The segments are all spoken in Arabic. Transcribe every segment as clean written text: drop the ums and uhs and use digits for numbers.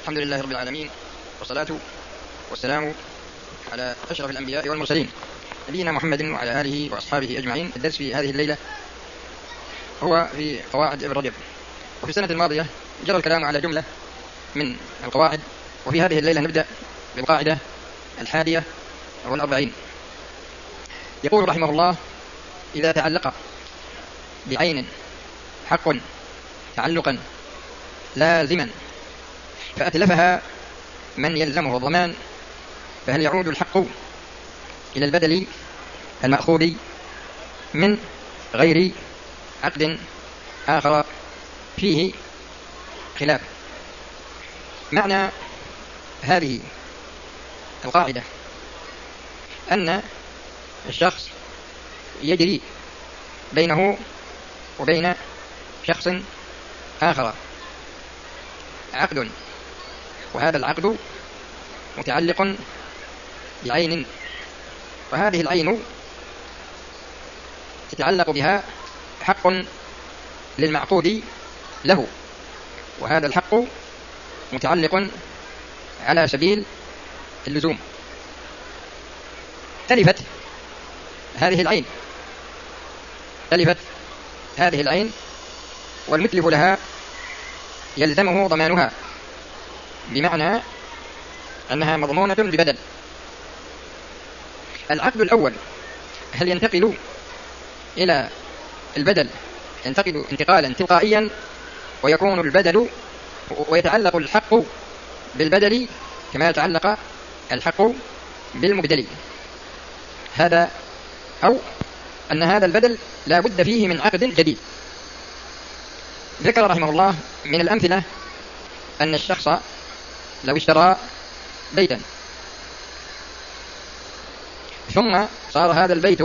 الحمد لله رب العالمين، والصلاة والسلام على أشرف الأنبياء والمرسلين نبينا محمد وعلى آله وأصحابه أجمعين. الدرس في هذه الليلة هو في قواعد ابن رجب. وفي السنة الماضية جرى الكلام على جملة من القواعد، وفي هذه الليلة نبدأ بالقاعدة 41. يقول رحمه الله: إذا تعلق بعين حق تعلقا لازما فأتلفها من يلزمه الضمان، فهل يعود الحق إلى البدل المأخوذ من غير عقد آخر؟ فيه خلاف. معنى هذه القاعدة أن الشخص يجري بينه وبين شخص آخر عقد، وهذا العقد متعلق بعين، وهذه العين يتعلق بها حق للمعقود له، وهذا الحق متعلق على سبيل اللزوم. تلفت هذه العين والمتلف لها يلزمه ضمانها، بمعنى أنها مضمونة ببدل. العقد الأول هل ينتقل إلى البدل؟ ينتقل انتقالا تلقائيا، ويكون البدل ويتعلق الحق بالبدل كما يتعلق الحق بالمبدل. هذا أو أن هذا البدل لا بد فيه من عقد جديد. ذكر رحمه الله من الأمثلة أن الشخص لو اشترى بيتا ثم صار هذا البيت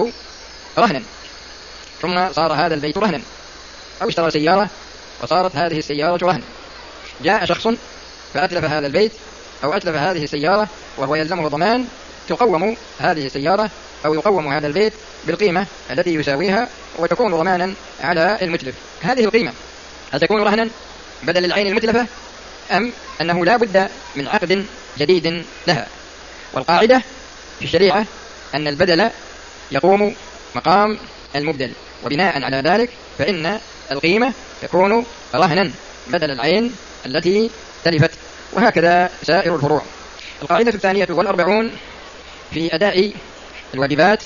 رهنا، أو اشترى سيارة وصارت هذه السيارة رهنا، جاء شخص فأتلف هذا البيت أو أتلف هذه السيارة وهو يلزمه ضمان، تقوم هذه السيارة أو يقوم هذا البيت بالقيمة التي يساويها، وتكون ضمانا على المتلف. هذه القيمة هل تكون رهنا بدل العين المتلفة، أم أنه لا بد من عقد جديد لها؟ والقاعدة في الشريعة أن البدل يقوم مقام المبدل، وبناء على ذلك فإن القيمة تكون رهنا بدل العين التي تلفت، وهكذا سائر الفروع. القاعدة 42 في أداء الواجبات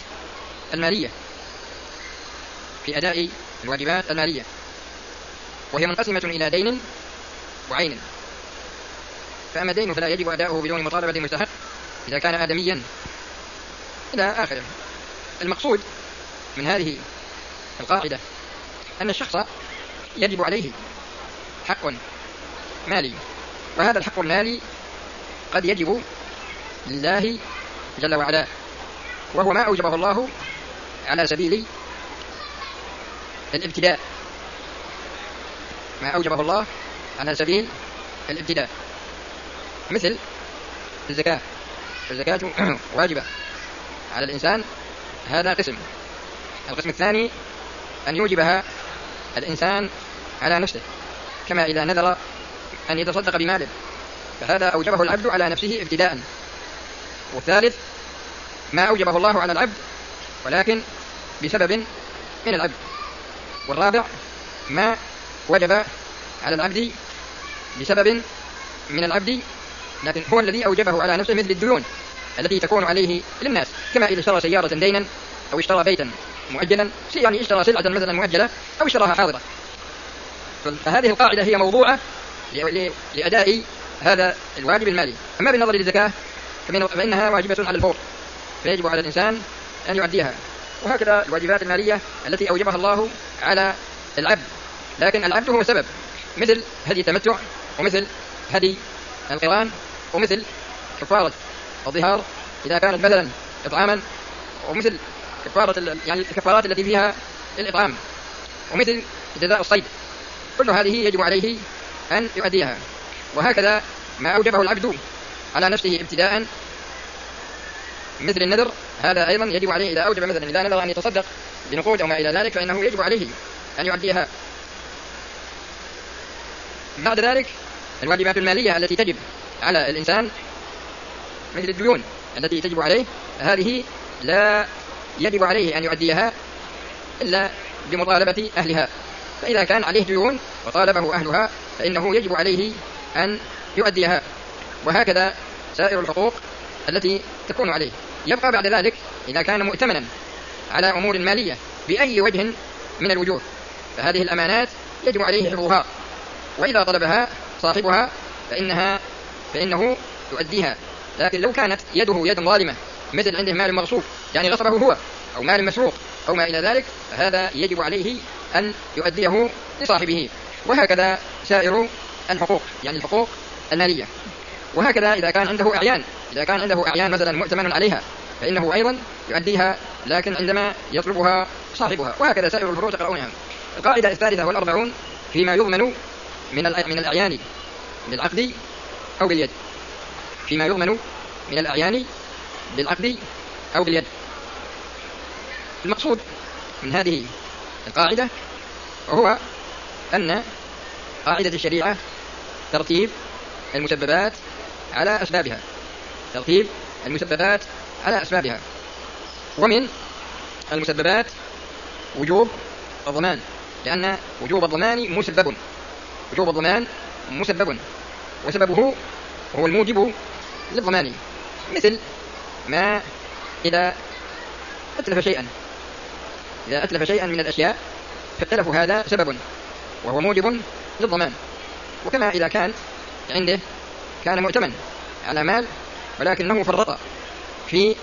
المالية، وهي منقسمة إلى دين وعين. فأما الدين فلا يجب أداؤه بدون مطالبة المستحق إذا كان آدميا إلى آخره. المقصود من هذه القاعدة أن الشخص يجب عليه حق مالي، وهذا الحق المالي قد يجب لله جل وعلا، وهو ما أوجبه الله على سبيل الابتداء، مثل الزكاة. الزكاة واجبة على الإنسان، هذا قسم. القسم الثاني أن يوجبها الإنسان على نفسه، كما إذا نذر أن يتصدق بماله فهذا أوجبه العبد على نفسه ابتداء. والثالث ما أوجبه الله على العبد ولكن بسبب من العبد. والرابع ما وجب على العبد بسبب من العبد لكن هو الذي أوجبه على نفسه، مثل الديون التي تكون عليه للناس، كما إذا اشترى سيارة دينا أو اشترى بيتا مؤجلا، يعني اشترى سلعة مثلا مؤجلة أو اشتراها حاضرة. فهذه القاعدة هي موضوعة لأداء هذا الواجب المالي. أما بالنظر للزكاة فإنها واجبة على الفور، فيجب على الإنسان أن يؤديها. وهكذا الواجبات المالية التي أوجبها الله على العبد، لكن العبد هو سبب، مثل هدي التمتع، ومثل هدي القران، ومثل كفارة الظهار إذا كانت مثلا إطعاما، ومثل الكفارات التي فيها الإطعام، ومثل جزاء الصيد. كل هذه يجب عليه أن يؤديها. وهكذا ما أوجبه العبد على نفسه ابتداء مثل النذر، هذا أيضا يجب عليه إذا أوجب مثلا إذا نذر أن يتصدق بنقود أو ما إلى ذلك فإنه يجب عليه أن يؤديها. بعد ذلك الواجبات المالية التي تجب على الإنسان مثل الديون التي تجب عليه، هذه لا يجب عليه أن يؤديها إلا بمطالبة أهلها. فإذا كان عليه ديون وطالبه أهلها فإنه يجب عليه أن يؤديها، وهكذا سائر الحقوق التي تكون عليه. يبقى بعد ذلك إذا كان مؤتمنا على أمور مالية بأي وجه من الوجوه فهذه الأمانات يجب عليه حفظها، وإذا طلبها صاحبها فإنه يؤديها. لكن لو كانت يده يد ظالمة، مثل عنده مال مغصوب يعني غصبه هو، أو مال مسروق أو ما إلى ذلك، فهذا يجب عليه أن يؤديه لصاحبه. وهكذا سائر الحقوق، يعني الحقوق المالية. وهكذا إذا كان عنده أعيان مثلا مؤتمن عليها فإنه أيضا يؤديها، لكن عندما يطلبها صاحبها. وهكذا سائر الفروع تقرؤونها. القاعدة 43 فيما يضمن من الأعيان بالعقد أو باليد. فيما يضمن من الأعيان بالعقد أو باليد. المقصود من هذه القاعدة هو أن قاعدة الشريعة ترتيب المسببات على أسبابها، ترتيب المسببات على أسبابها. ومن المسببات وجوب الضمان، لأن وجوب الضمان مسبب، وسببه هو الموجب للضمان. مثل ما إذا أتلف شيئا من الأشياء فالتلف هذا سبب وهو موجب للضمان. وكما إذا كان مؤتمن على مال ولكنه فرط في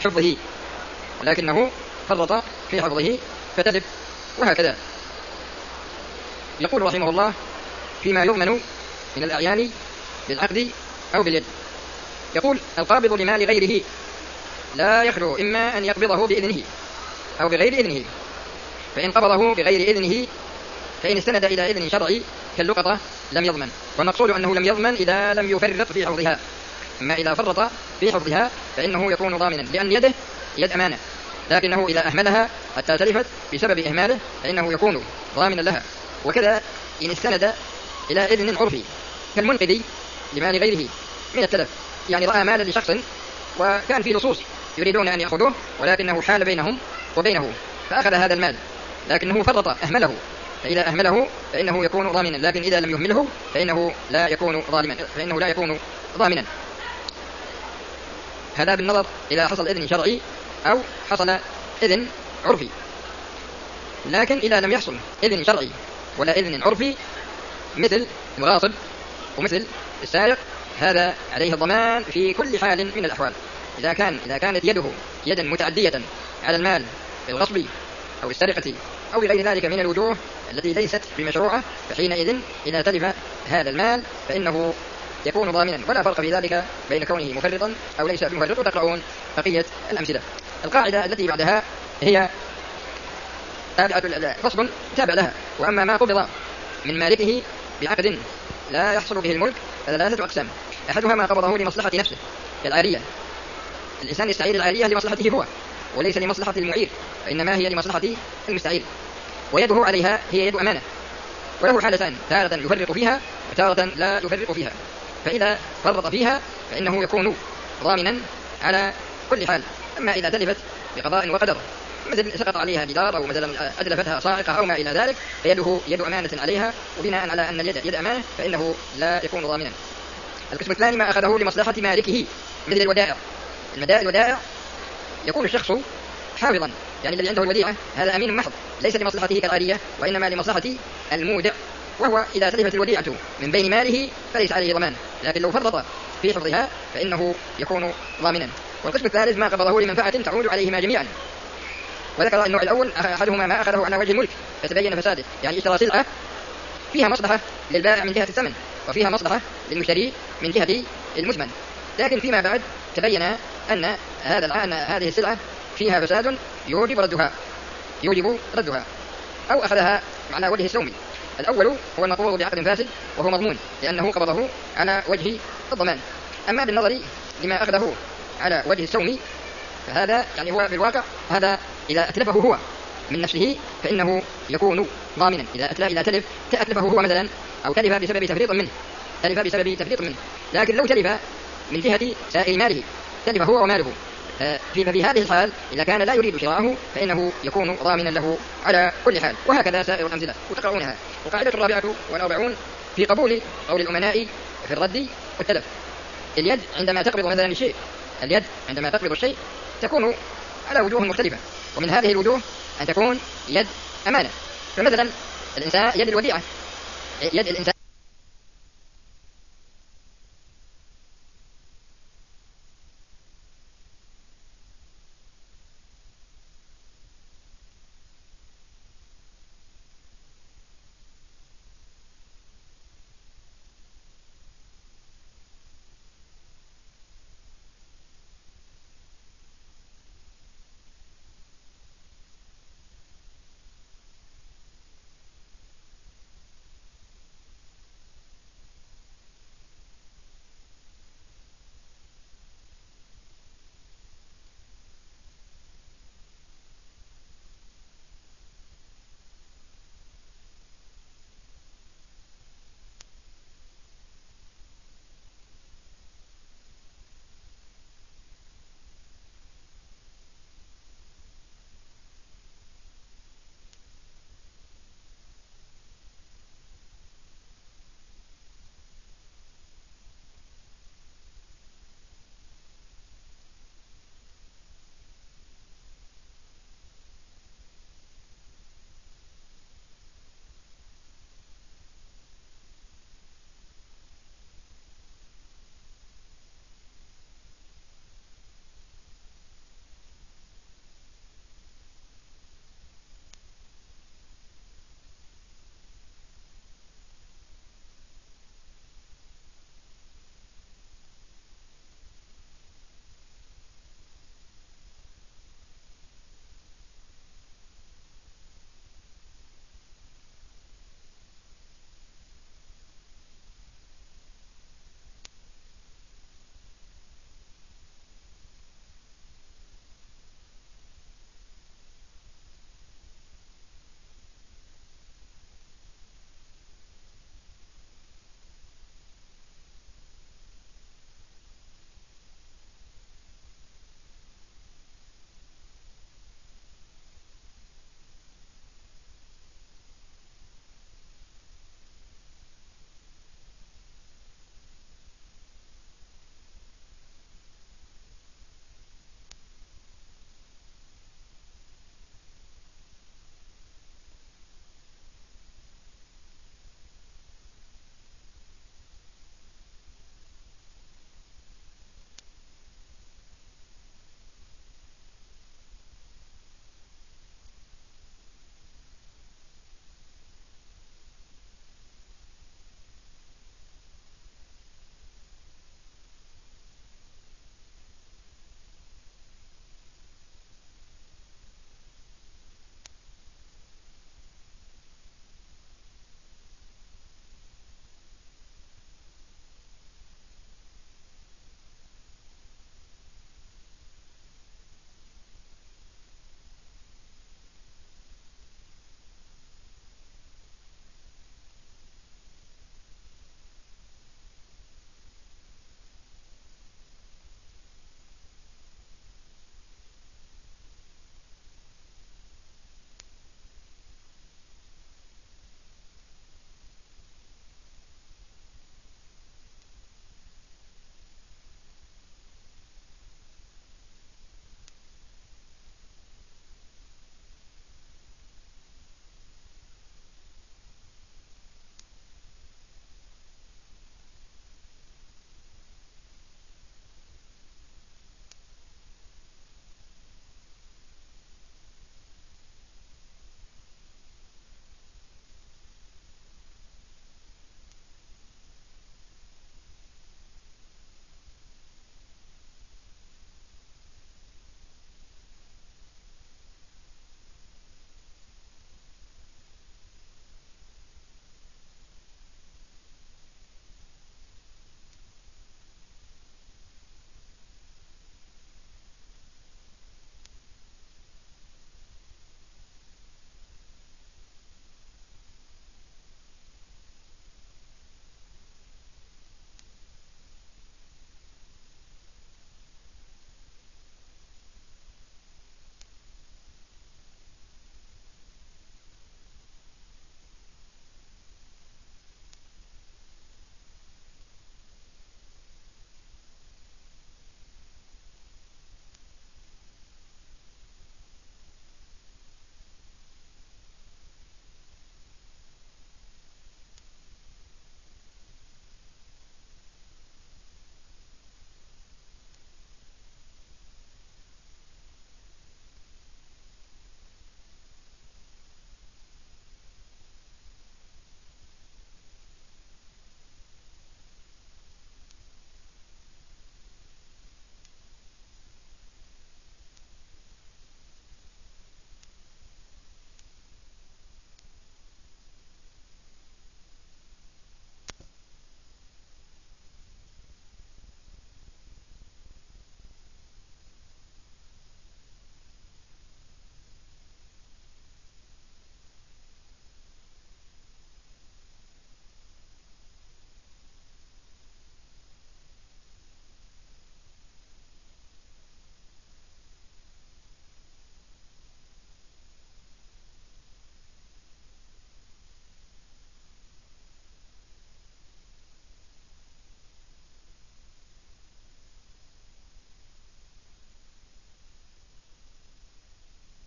حفظه فتلف. وهكذا يقول رحمه الله فيما يضمن من الأعيان بالعقد أو باليد. يقول القابض لمال غيره لا يخلو إما أن يقبضه بإذنه أو بغير إذنه، فإن قبضه بغير إذنه فإن استند إلى إذن شرعي كاللقطة لم يضمن. والمقصود أنه لم يضمن إذا لم يفرط في حفظها، أما إذا فرط في حفظها فإنه يكون ضامنا، لأن يده يد أمانة، لكنه إذا أهملها حتى تلفت بسبب إهماله فإنه يكون ضامنا لها. وكذا إن استند إلى إذن عرفي كالمنقذ لمال غيره من التلف، يعني رأى مالا لشخص وكان في لصوص يريدون أن يأخذوه ولكنه حال بينهم وبينه فأخذ هذا المال، لكنه فرط أهمله، فإذا أهمله فإنه يكون ضامنا، لكن إذا لم يهمله فإنه لا يكون ضامنا. هذا بالنظر إذا حصل إذن شرعي أو حصل إذن عرفي. لكن إذا لم يحصل إذن شرعي ولا إذن عرفي مثل الغاصب ومثل السارق، هذا عليه الضمان في كل حال من الأحوال. إذا كانت يده يدا متعدية على المال بالغصب أو السرقة أو غير ذلك من الوجوه التي ليست بمشروعة، فحينئذ إذا تلف هذا المال فإنه يكون ضامنا، ولا فرق في ذلك بين كونه مفرطا أو ليس بمفرط. وتقرؤون بقية الأمثلة. القاعدة التي بعدها هي فصل تابع لها. وأما ما قبض من مالكه بعقد لا يحصل به الملك فثلاثة أقسام. أحدها ما قبضه لمصلحة نفسه كالعارية، الإنسان يستعير العارية لمصلحته هو وليس لمصلحة المعير، وإنما هي لمصلحة المستعير، ويده عليها هي يد أمانة، وله حالتان: تارة يفرط فيها وتارة لا يفرط فيها. فإذا فرط فيها فإنه يكون ضامنا على كل حال. أما إذا تلفت بقضاء وقدر، مثل سقط عليها جدار أو مثلا أتلفتها صاعقة أو ما إلى ذلك، فيده يد أمانة عليها، وبناء على أن اليد يد أمانة فإنه لا يكون ضامنا. القسم الثاني ما أخذه لمصلحة مالكه مثل الودائع. الودائع يكون الشخص حافظا، يعني الذي عنده الوديعة هذا أمين محض، ليس لمصلحته كالعارية وإنما لمصلحة المودع، وهو إذا تلفت الوديعة من بين ماله فليس عليه ضمان، لكن لو فرط في حفظها فإنه يكون ضامنا. والقسم الثالث ما قبضه لمنفعة تعود عليهما جميعا. وذكر النوع الأول أحدهما ما أخذه على وجه الملك فتبين فساده، يعني اشترى سلعة فيها مصلحة للبائع من جهة الثمن وفيها مصلحة للمشتري من جهة المثمن، لكن فيما بعد تبين أن هذه السلعة فيها فساد يوجب ردها أو أخذها على وجه السوم. الأول هو المقبوض بعقد فاسد وهو مضمون لأنه قبضه على وجه الضمان. أما بالنظر لما أخذه على وجه السوم فهذا يعني هو في الواقع هذا إذا أتلفه هو من نفسه فإنه يكون ضامنا. إذا تأتلفه هو مثلا أو تلف بسبب تفريط منه لكن لو تلف من جهة سائر ماله، تلف هو وماله، ففي هذه الحال إذا كان لا يريد شراءه فإنه يكون ضامنا له على كل حال. وهكذا سائر الأمثلة وتقرؤونها. القاعدة 44 في قبول قول الأمناء في الرد والتلف: اليد عندما تقبض مثلا الشيء، اليد عندما تقبض الشيء تكون على وجوه مختلفة، ومن هذه الوجوه أن تكون يد أمانة. فمثلا الإنسان يد الوديعة، يد الإنسان